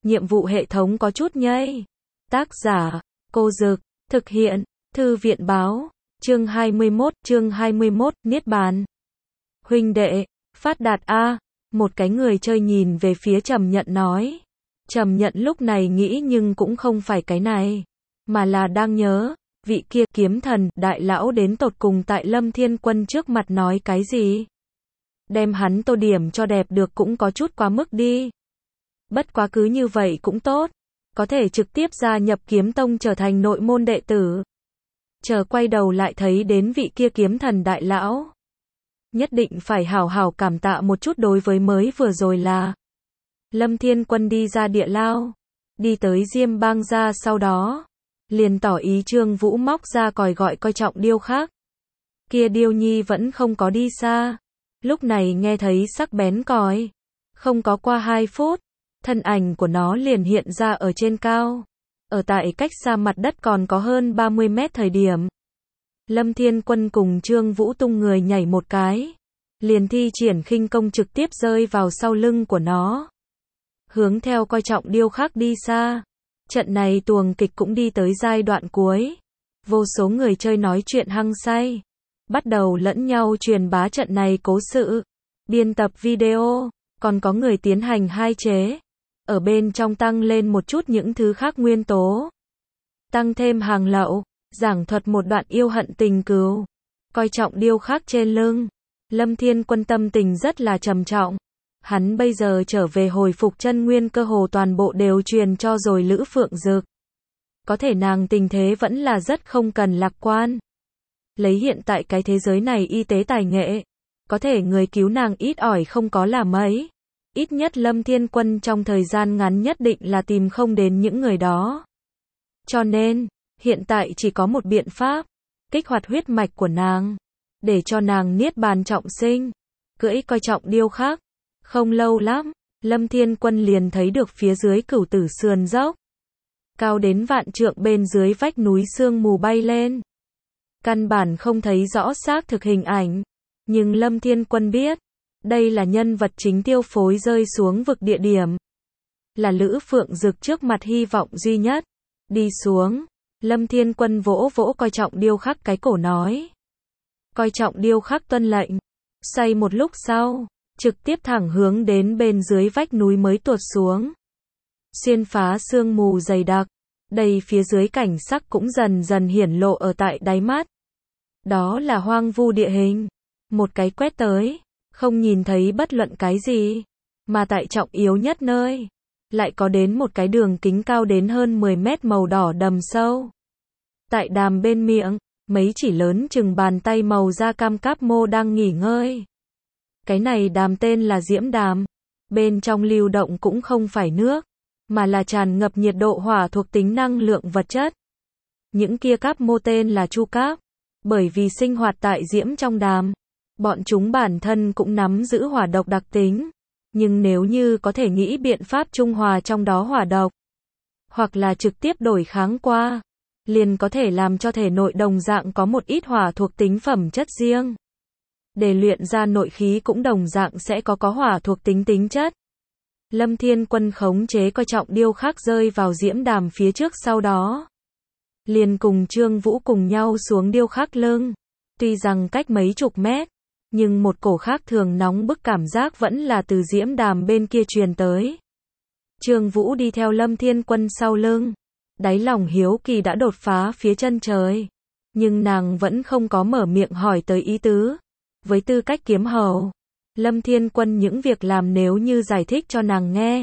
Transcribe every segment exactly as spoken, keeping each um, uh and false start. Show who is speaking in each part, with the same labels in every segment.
Speaker 1: nhiệm vụ hệ thống có chút nhây. Tác giả, Cô Dực, thực hiện, Thư viện báo, chương hai mươi mốt, chương hai mươi mốt, Niết Bàn. Huynh đệ, phát đạt a, một cái người chơi nhìn về phía Trầm Nhận nói. Trầm Nhận lúc này nghĩ nhưng cũng không phải cái này, mà là đang nhớ, vị kia kiếm thần, đại lão đến tột cùng tại Lâm Thiên Quân trước mặt nói cái gì. Đem hắn tô điểm cho đẹp được cũng có chút quá mức đi. Bất quá cứ như vậy cũng tốt, có thể trực tiếp gia nhập kiếm tông trở thành nội môn đệ tử. Chờ quay đầu lại thấy đến vị kia kiếm thần đại lão. Nhất định phải hảo hảo cảm tạ một chút đối với mới vừa rồi là. Lâm Thiên Quân đi ra địa lao, đi tới Diêm Bang gia sau đó. Liền tỏ ý Trương Vũ móc ra còi gọi coi trọng điêu khác. Kia điêu nhi vẫn không có đi xa. Lúc này nghe thấy sắc bén còi. Không có qua hai phút. Thân ảnh của nó liền hiện ra ở trên cao. Ở tại cách xa mặt đất còn có hơn ba mươi mét thời điểm. Lâm Thiên Quân cùng Trương Vũ tung người nhảy một cái. Liền thi triển khinh công trực tiếp rơi vào sau lưng của nó. Hướng theo coi trọng điêu khác đi xa. Trận này tuồng kịch cũng đi tới giai đoạn cuối. Vô số người chơi nói chuyện hăng say. Bắt đầu lẫn nhau truyền bá trận này cố sự. Biên tập video. Còn có người tiến hành hai chế. Ở bên trong tăng lên một chút những thứ khác nguyên tố. Tăng thêm hàng lậu. Giảng thuật một đoạn yêu hận tình cừu. Coi trọng điêu khác trên lưng. Lâm Thiên Quân tâm tình rất là trầm trọng. Hắn bây giờ trở về hồi phục chân nguyên cơ hồ toàn bộ đều truyền cho rồi Lữ Phượng Dực. Có thể nàng tình thế vẫn là rất không cần lạc quan. Lấy hiện tại cái thế giới này y tế tài nghệ. Có thể người cứu nàng ít ỏi không có là mấy. Ít nhất Lâm Thiên Quân trong thời gian ngắn nhất định là tìm không đến những người đó. Cho nên, hiện tại chỉ có một biện pháp. Kích hoạt huyết mạch của nàng. Để cho nàng niết bàn trọng sinh. Cưỡi coi trọng điêu khác. Không lâu lắm, Lâm Thiên Quân liền thấy được phía dưới cửu tử sườn dốc. Cao đến vạn trượng bên dưới vách núi sương mù bay lên. Căn bản không thấy rõ xác thực hình ảnh. Nhưng Lâm Thiên Quân biết, đây là nhân vật chính tiêu phối rơi xuống vực địa điểm. Là Lữ Phượng Dực trước mặt hy vọng duy nhất. Đi xuống, Lâm Thiên Quân vỗ vỗ coi trọng điêu khắc cái cổ nói. Coi trọng điêu khắc tuân lệnh. Xoay một lúc sau. Trực tiếp thẳng hướng đến bên dưới vách núi mới tuột xuống. Xuyên phá sương mù dày đặc. Đây phía dưới cảnh sắc cũng dần dần hiển lộ ở tại đáy mắt. Đó là hoang vu địa hình. Một cái quét tới. Không nhìn thấy bất luận cái gì. Mà tại trọng yếu nhất nơi. Lại có đến một cái đường kính cao đến hơn mười mét màu đỏ đầm sâu. Tại đàm bên miệng. Mấy chỉ lớn chừng bàn tay màu da cam cáp mô đang nghỉ ngơi. Cái này đàm tên là Diễm Đàm. Bên trong lưu động cũng không phải nước, mà là tràn ngập nhiệt độ hỏa thuộc tính năng lượng vật chất. Những kia cáp mô tên là Chu Cáp. Bởi vì sinh hoạt tại diễm trong đàm, bọn chúng bản thân cũng nắm giữ hỏa độc đặc tính. Nhưng nếu như có thể nghĩ biện pháp trung hòa trong đó hỏa độc, hoặc là trực tiếp đổi kháng qua, liền có thể làm cho thể nội đồng dạng có một ít hỏa thuộc tính phẩm chất riêng. Để luyện ra nội khí cũng đồng dạng sẽ có có hỏa thuộc tính tính chất. Lâm Thiên Quân khống chế coi trọng điêu khắc rơi vào diễm đàm phía trước sau đó. Liền cùng Trương Vũ cùng nhau xuống điêu khắc lưng. Tuy rằng cách mấy chục mét, nhưng một cổ khác thường nóng bức cảm giác vẫn là từ diễm đàm bên kia truyền tới. Trương Vũ đi theo Lâm Thiên Quân sau lưng. Đáy lòng hiếu kỳ đã đột phá phía chân trời. Nhưng nàng vẫn không có mở miệng hỏi tới ý tứ. Với tư cách kiếm hầu, Lâm Thiên Quân những việc làm nếu như giải thích cho nàng nghe,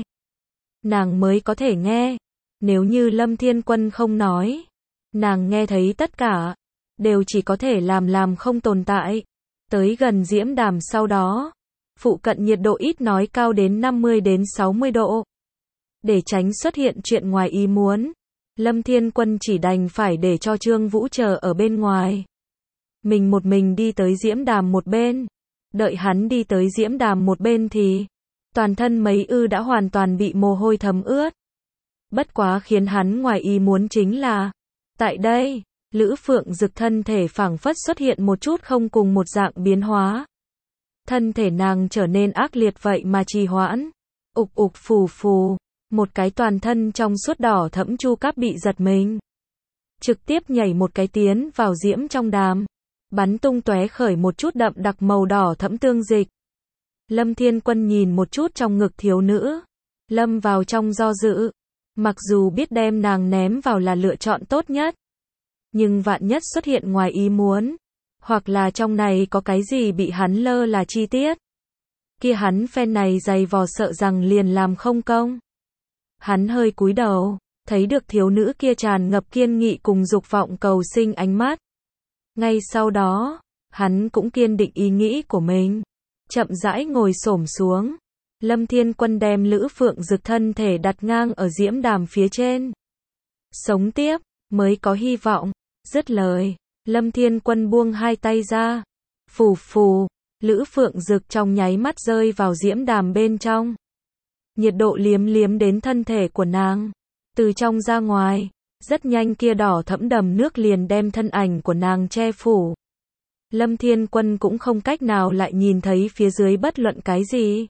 Speaker 1: nàng mới có thể nghe. Nếu như Lâm Thiên Quân không nói, nàng nghe thấy tất cả, đều chỉ có thể làm làm không tồn tại. Tới gần diễm đàm sau đó, phụ cận nhiệt độ ít nói cao đến năm mươi đến sáu mươi độ. Để tránh xuất hiện chuyện ngoài ý muốn, Lâm Thiên Quân chỉ đành phải để cho Trương Vũ chờ ở bên ngoài. Mình một mình đi tới diễm đàm một bên. Đợi hắn đi tới diễm đàm một bên thì toàn thân mấy ư đã hoàn toàn bị mồ hôi thấm ướt. Bất quá khiến hắn ngoài ý muốn chính là tại đây, Lữ Phượng Dực thân thể phảng phất xuất hiện một chút không cùng một dạng biến hóa. Thân thể nàng trở nên ác liệt vậy mà trì hoãn. Ục ục phù phù. Một cái toàn thân trong suốt đỏ thẫm chu cáp bị giật mình. Trực tiếp nhảy một cái tiến vào diễm trong đàm. Bắn tung tóe khởi một chút đậm đặc màu đỏ thẫm tương dịch. Lâm Thiên Quân nhìn một chút trong ngực thiếu nữ. Lâm vào trong do dự. Mặc dù biết đem nàng ném vào là lựa chọn tốt nhất. Nhưng vạn nhất xuất hiện ngoài ý muốn. Hoặc là trong này có cái gì bị hắn lơ là chi tiết. Kia hắn phen này dày vò sợ rằng liền làm không công. Hắn hơi cúi đầu, thấy được thiếu nữ kia tràn ngập kiên nghị cùng dục vọng cầu sinh ánh mắt. Ngay sau đó, hắn cũng kiên định ý nghĩ của mình. Chậm rãi ngồi xổm xuống. Lâm Thiên Quân đem Lữ Phượng Dực thân thể đặt ngang ở diễm đàm phía trên. Sống tiếp, mới có hy vọng. Dứt lời, Lâm Thiên Quân buông hai tay ra. Phù phù, Lữ Phượng Dực trong nháy mắt rơi vào diễm đàm bên trong. Nhiệt độ liếm liếm đến thân thể của nàng. Từ trong ra ngoài, rất nhanh kia đỏ thẫm đầm nước liền đem thân ảnh của nàng che phủ. Lâm Thiên Quân cũng không cách nào lại nhìn thấy phía dưới bất luận cái gì.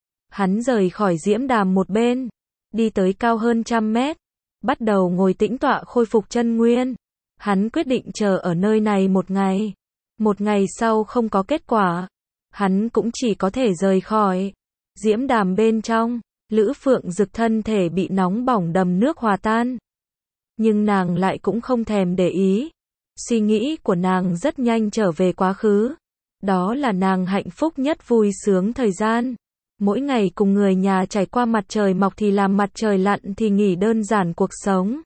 Speaker 1: Hắn rời khỏi diễm đàm một bên, đi tới cao hơn trăm mét, bắt đầu ngồi tĩnh tọa khôi phục chân nguyên. Hắn quyết định chờ ở nơi này một ngày. Một ngày sau không có kết quả, hắn cũng chỉ có thể rời khỏi. Diễm đàm bên trong, Lữ Phượng Dực thân thể bị nóng bỏng đầm nước hòa tan. Nhưng nàng lại cũng không thèm để ý. Suy nghĩ của nàng rất nhanh trở về quá khứ. Đó là nàng hạnh phúc nhất vui sướng thời gian. Mỗi ngày cùng người nhà trải qua mặt trời mọc thì làm mặt trời lặn thì nghỉ đơn giản cuộc sống.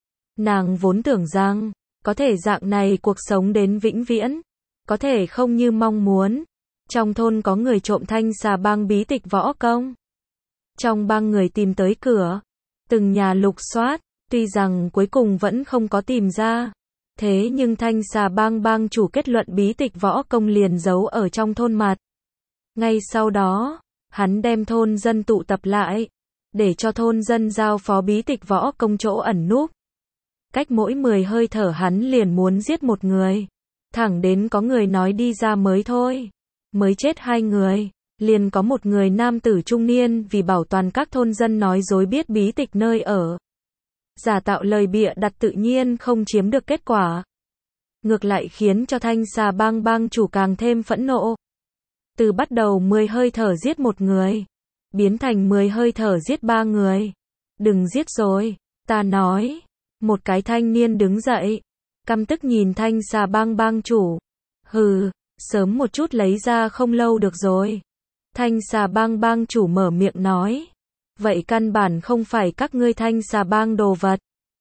Speaker 1: Nàng vốn tưởng rằng, có thể dạng này cuộc sống đến vĩnh viễn. Có thể không như mong muốn. Trong thôn có người trộm thanh xà bang bí tịch võ công. Trong bang người tìm tới cửa. Từng nhà lục soát. Tuy rằng cuối cùng vẫn không có tìm ra. Thế nhưng thanh xà bang bang chủ kết luận bí tịch võ công liền giấu ở trong thôn mặt. Ngay sau đó, hắn đem thôn dân tụ tập lại. Để cho thôn dân giao phó bí tịch võ công chỗ ẩn núp. Cách mỗi mười hơi thở hắn liền muốn giết một người. Thẳng đến có người nói đi ra mới thôi. Mới chết hai người. Liền có một người nam tử trung niên vì bảo toàn các thôn dân nói dối biết bí tịch nơi ở. Giả tạo lời bịa đặt tự nhiên không chiếm được kết quả. Ngược lại khiến cho thanh xà bang bang chủ càng thêm phẫn nộ. Từ bắt đầu mười hơi thở giết một người. Biến thành mười hơi thở giết ba người. Đừng giết rồi, ta nói. Một cái thanh niên đứng dậy. Căm tức nhìn thanh xà bang bang chủ. Hừ, sớm một chút lấy ra không lâu được rồi. Thanh xà bang bang chủ mở miệng nói. Vậy căn bản không phải các ngươi thanh xà bang đồ vật.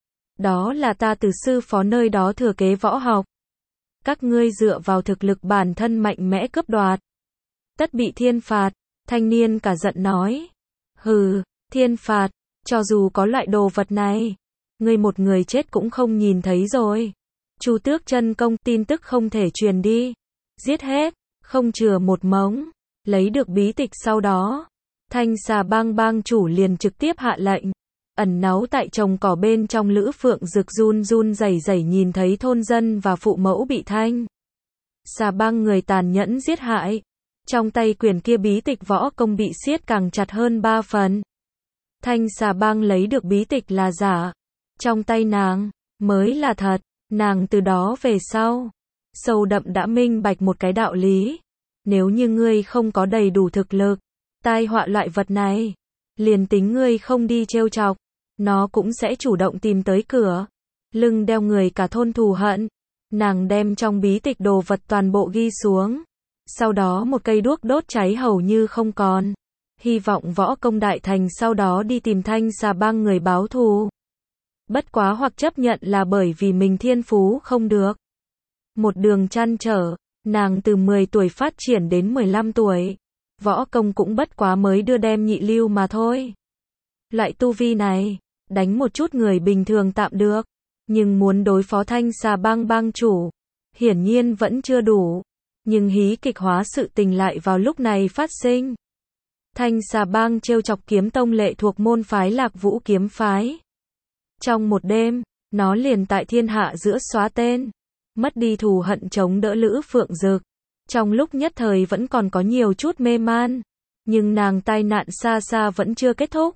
Speaker 1: Đó là ta từ sư phó nơi đó thừa kế võ học. Các ngươi dựa vào thực lực bản thân mạnh mẽ cướp đoạt. Tất bị thiên phạt. Thanh niên cả giận nói. Hừ, thiên phạt, cho dù có loại đồ vật này. Ngươi một người chết cũng không nhìn thấy rồi. Chu Tước chân công tin tức không thể truyền đi. Giết hết, không chừa một mống. Lấy được bí tịch sau đó. Thanh xà bang bang chủ liền trực tiếp hạ lệnh. Ẩn náu tại trồng cỏ bên trong Lữ Phượng Dực run run rẩy rẩy nhìn thấy thôn dân và phụ mẫu bị thanh xà bang người tàn nhẫn giết hại. Trong tay quyển kia bí tịch võ công bị siết càng chặt hơn ba phần. Thanh xà bang lấy được bí tịch là giả. Trong tay nàng, mới là thật. Nàng từ đó về sau, sâu đậm đã minh bạch một cái đạo lý. Nếu như ngươi không có đầy đủ thực lực, tai họa loại vật này, liền tính ngươi không đi trêu chọc, nó cũng sẽ chủ động tìm tới cửa. Lưng đeo người cả thôn thù hận. Nàng đem trong bí tịch đồ vật toàn bộ ghi xuống. Sau đó một cây đuốc đốt cháy hầu như không còn. Hy vọng võ công đại thành sau đó đi tìm thanh xà bang người báo thù. Bất quá hoặc chấp nhận là bởi vì mình thiên phú không được. Một đường trăn trở, nàng từ mười tuổi phát triển đến mười lăm tuổi. Võ công cũng bất quá mới đưa đem nhị lưu mà thôi. Loại tu vi này, đánh một chút người bình thường tạm được. Nhưng muốn đối phó thanh xà bang bang chủ, hiển nhiên vẫn chưa đủ. Nhưng hí kịch hóa sự tình lại vào lúc này phát sinh. Thanh xà bang trêu chọc kiếm tông lệ thuộc môn phái Lạc Vũ kiếm phái. Trong một đêm, nó liền tại thiên hạ giữa xóa tên. Mất đi thù hận chống đỡ Lữ Phượng Dực. Trong lúc nhất thời vẫn còn có nhiều chút mê man. Nhưng nàng tai nạn xa xa vẫn chưa kết thúc.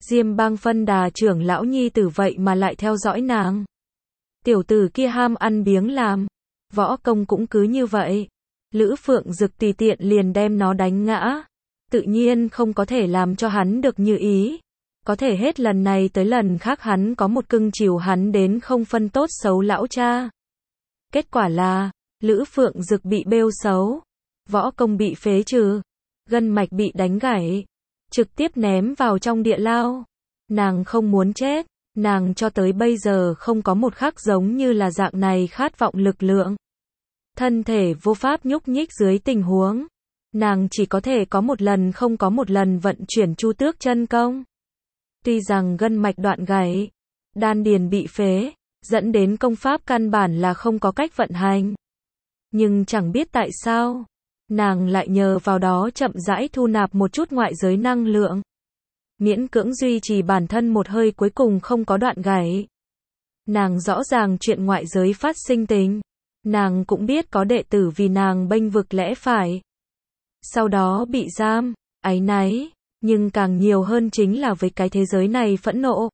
Speaker 1: Diêm Bang phân đà trưởng lão nhi tử vậy mà lại theo dõi nàng. Tiểu tử kia ham ăn biếng làm, võ công cũng cứ như vậy. Lữ Phượng Dực tùy tiện liền đem nó đánh ngã. Tự nhiên không có thể làm cho hắn được như ý. Có thể hết lần này tới lần khác hắn có một cưng chiều hắn đến không phân tốt xấu lão cha. Kết quả là, Lữ Phượng Dực bị bêu xấu, võ công bị phế trừ, gân mạch bị đánh gãy, trực tiếp ném vào trong địa lao. Nàng không muốn chết, nàng cho tới bây giờ không có một khắc giống như là dạng này khát vọng lực lượng. Thân thể vô pháp nhúc nhích dưới tình huống, nàng chỉ có thể có một lần không có một lần vận chuyển Chu Tước chân công. Tuy rằng gân mạch đoạn gãy, đan điền bị phế, dẫn đến công pháp căn bản là không có cách vận hành. Nhưng chẳng biết tại sao, nàng lại nhờ vào đó chậm rãi thu nạp một chút ngoại giới năng lượng. Miễn cưỡng duy trì bản thân một hơi cuối cùng không có đoạn gãy. Nàng rõ ràng chuyện ngoại giới phát sinh tình. Nàng cũng biết có đệ tử vì nàng bênh vực lẽ phải. Sau đó bị giam, áy náy, nhưng càng nhiều hơn chính là với cái thế giới này phẫn nộ.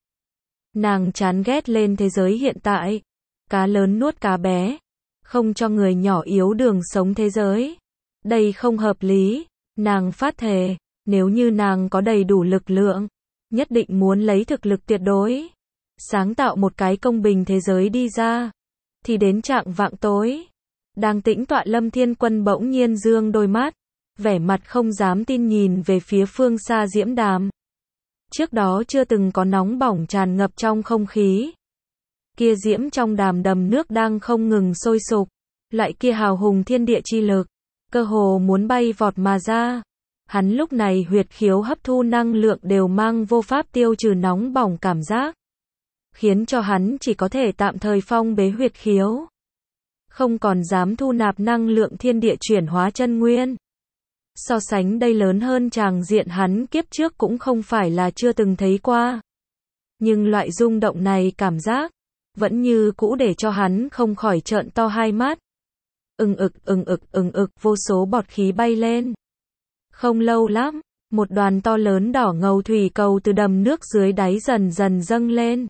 Speaker 1: Nàng chán ghét lên thế giới hiện tại. Cá lớn nuốt cá bé. Không cho người nhỏ yếu đường sống thế giới. Đây không hợp lý. Nàng phát thề, nếu như nàng có đầy đủ lực lượng, nhất định muốn lấy thực lực tuyệt đối, sáng tạo một cái công bình thế giới đi ra. Thì đến trạng vạng tối, đang tĩnh tọa Lâm Thiên Quân bỗng nhiên dương đôi mắt, vẻ mặt không dám tin nhìn về phía phương xa diễm đàm. Trước đó chưa từng có nóng bỏng tràn ngập trong không khí. Kia diễm trong đàm đầm nước đang không ngừng sôi sục, lại kia hào hùng thiên địa chi lực, cơ hồ muốn bay vọt mà ra. Hắn lúc này huyệt khiếu hấp thu năng lượng đều mang vô pháp tiêu trừ nóng bỏng cảm giác, khiến cho hắn chỉ có thể tạm thời phong bế huyệt khiếu. Không còn dám thu nạp năng lượng thiên địa chuyển hóa chân nguyên. So sánh đây lớn hơn tràng diện hắn kiếp trước cũng không phải là chưa từng thấy qua. Nhưng loại rung động này cảm giác, vẫn như cũ để cho hắn không khỏi trợn to hai mắt. Ừng ực, ừng ực, ừng ực, vô số bọt khí bay lên. Không lâu lắm, một đoàn to lớn đỏ ngầu thủy cầu từ đầm nước dưới đáy dần dần dâng lên.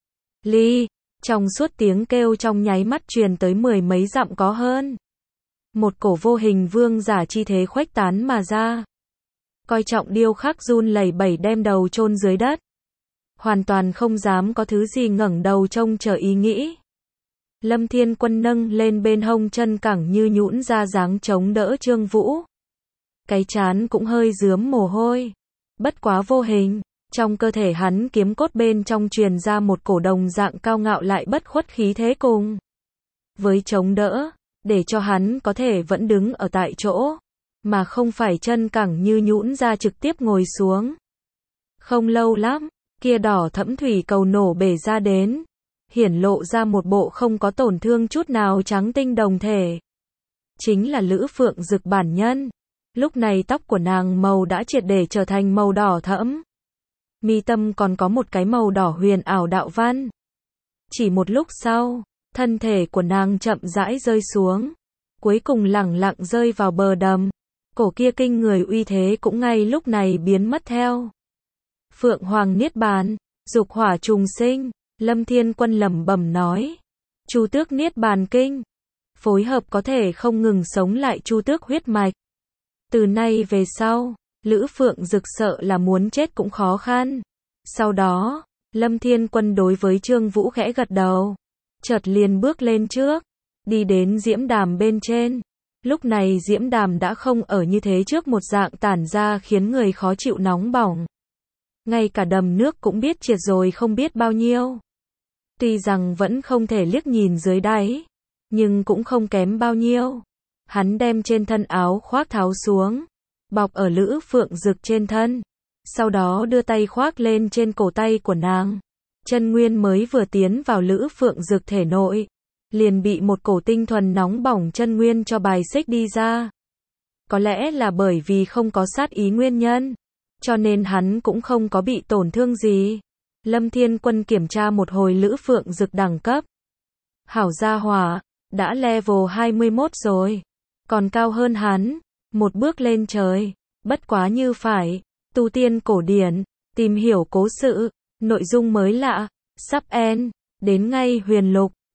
Speaker 1: Ly, trong suốt tiếng kêu trong nháy mắt truyền tới mười mấy dặm có hơn. Một cổ vô hình vương giả chi thế khuếch tán mà ra. Coi trọng điêu khắc run lẩy bẩy đem đầu chôn dưới đất. Hoàn toàn không dám có thứ gì ngẩng đầu trông chờ ý nghĩ. Lâm Thiên Quân nâng lên bên hông chân cẳng như nhũn ra dáng chống đỡ Trương Vũ. Cái trán cũng hơi rướm mồ hôi. Bất quá vô hình, trong cơ thể hắn kiếm cốt bên trong truyền ra một cổ đồng dạng cao ngạo lại bất khuất khí thế cùng. Với chống đỡ, để cho hắn có thể vẫn đứng ở tại chỗ, mà không phải chân cẳng như nhũn ra trực tiếp ngồi xuống. Không lâu lắm, kia đỏ thẫm thủy cầu nổ bể ra đến, hiển lộ ra một bộ không có tổn thương chút nào trắng tinh đồng thể. Chính là Lữ Phượng Dực bản nhân. Lúc này tóc của nàng màu đã triệt để trở thành màu đỏ thẫm. Mi tâm còn có một cái màu đỏ huyền ảo đạo văn. Chỉ một lúc sau, thân thể của nàng chậm rãi rơi xuống, cuối cùng lẳng lặng rơi vào bờ đầm. Cổ kia kinh người uy thế cũng ngay lúc này biến mất theo. Phượng Hoàng Niết Bàn, dục hỏa trùng sinh, Lâm Thiên Quân lẩm bẩm nói. Chu Tước Niết Bàn Kinh, phối hợp có thể không ngừng sống lại Chu Tước huyết mạch. Từ nay về sau, Lữ Phượng Dực sợ là muốn chết cũng khó khăn. Sau đó, Lâm Thiên Quân đối với Trương Vũ khẽ gật đầu, chợt liền bước lên trước, đi đến diễm đàm bên trên. Lúc này diễm đàm đã không ở như thế trước một dạng tản ra khiến người khó chịu nóng bỏng. Ngay cả đầm nước cũng biết triệt rồi không biết bao nhiêu. Tuy rằng vẫn không thể liếc nhìn dưới đáy, nhưng cũng không kém bao nhiêu. Hắn đem trên thân áo khoác tháo xuống, bọc ở Lữ Phượng Dực trên thân, sau đó đưa tay khoác lên trên cổ tay của nàng. Chân nguyên mới vừa tiến vào Lữ Phượng Dực thể nội, liền bị một cổ tinh thuần nóng bỏng chân nguyên cho bài xích đi ra. Có lẽ là bởi vì không có sát ý nguyên nhân, cho nên hắn cũng không có bị tổn thương gì. Lâm Thiên Quân kiểm tra một hồi Lữ Phượng Dực đẳng cấp. Hảo gia hỏa, đã level hai mươi mốt rồi, còn cao hơn hắn, một bước lên trời. Bất quá như phải tu tiên cổ điển, Tìm hiểu cố sự, nội dung mới lạ, sắp end, đến ngay Huyền Lục.